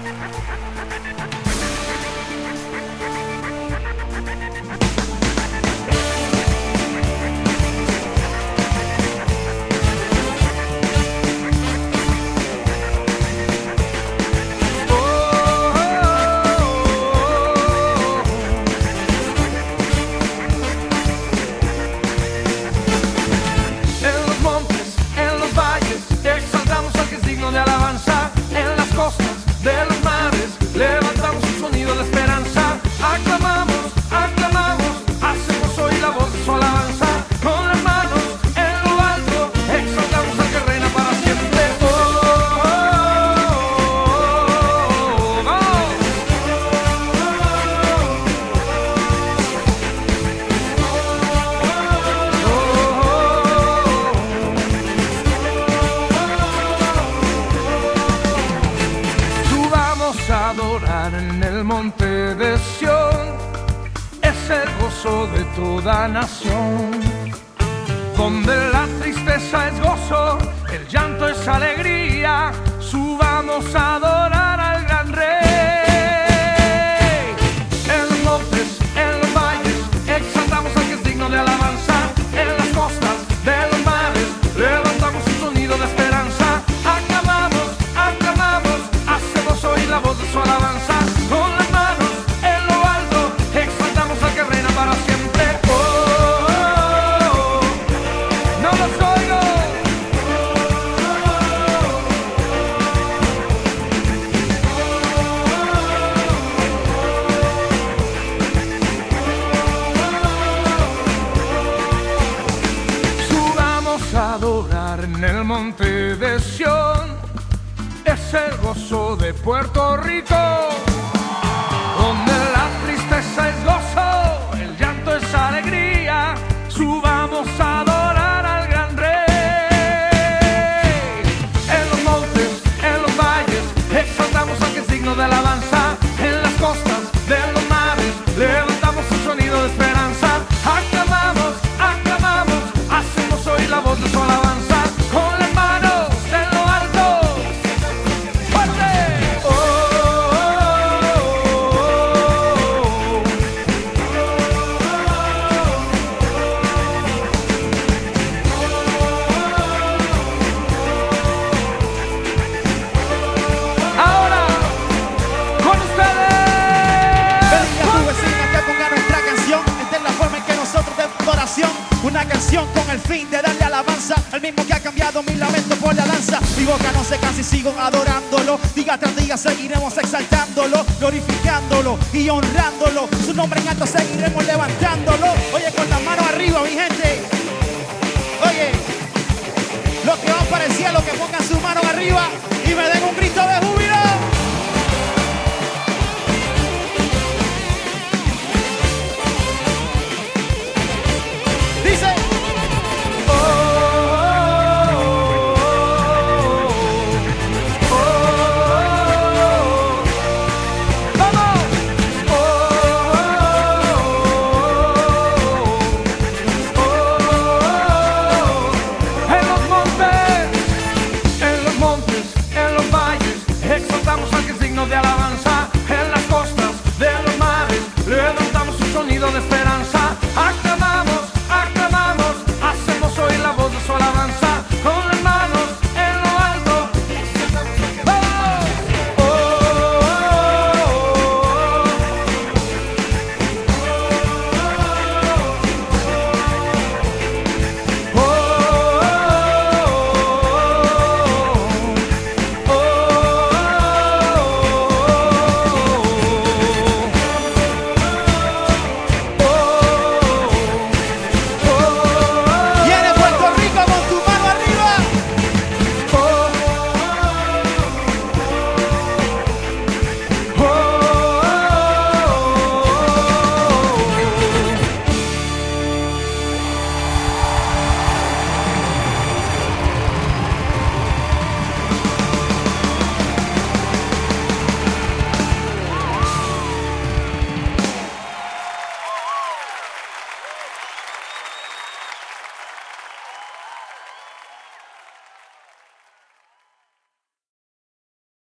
Adorar en el monte de Sión es el gozo de toda nación, donde la tristeza es gozo, el llanto es alegría. Subamos a adorar al gran Rey. En los montes, en los valles, exaltamos al que es digno de alabanza. En las costas de los mares, levantamos un sonido de esperanza. Aclamamos, aclamamos, hacemos oír la voz de su alabanza. Con las manos en lo alto, exaltamos al que reina para siempre. Oh, oh, oh, no los oigo. Subamos a adorar en el monte de Sión, es el gozo de Puerto Rico, donde la tristeza es gozo, el llanto es alegría. Subamos a adorar al gran Rey. En los montes, en los valles, exaltamos al que es digno de alabanza. En las costas de los mares, levantamos un sonido de esperanza. Aclamamos, aclamamos, hacemos oír la voz de su alabanza. Con las manos en lo alto, fuerte. Oh, oh, ahora, con ustedes. Bendiga a tu vecina que ponga nuestra canción. Esta es la forma en que nosotros de adoración. Una canción con el fin de darle alabanza al mismo que ha cambiado mi lamento por la danza. Mi boca no se cansa y sigo adorándolo. Día tras día seguiremos exaltándolo, glorificándolo y honrándolo. Su nombre en alto seguiremos levantándolo. Oye, con las manos arriba, mi gente. Oye, los que van para el cielo que pongan sus manos arriba y me den un grito de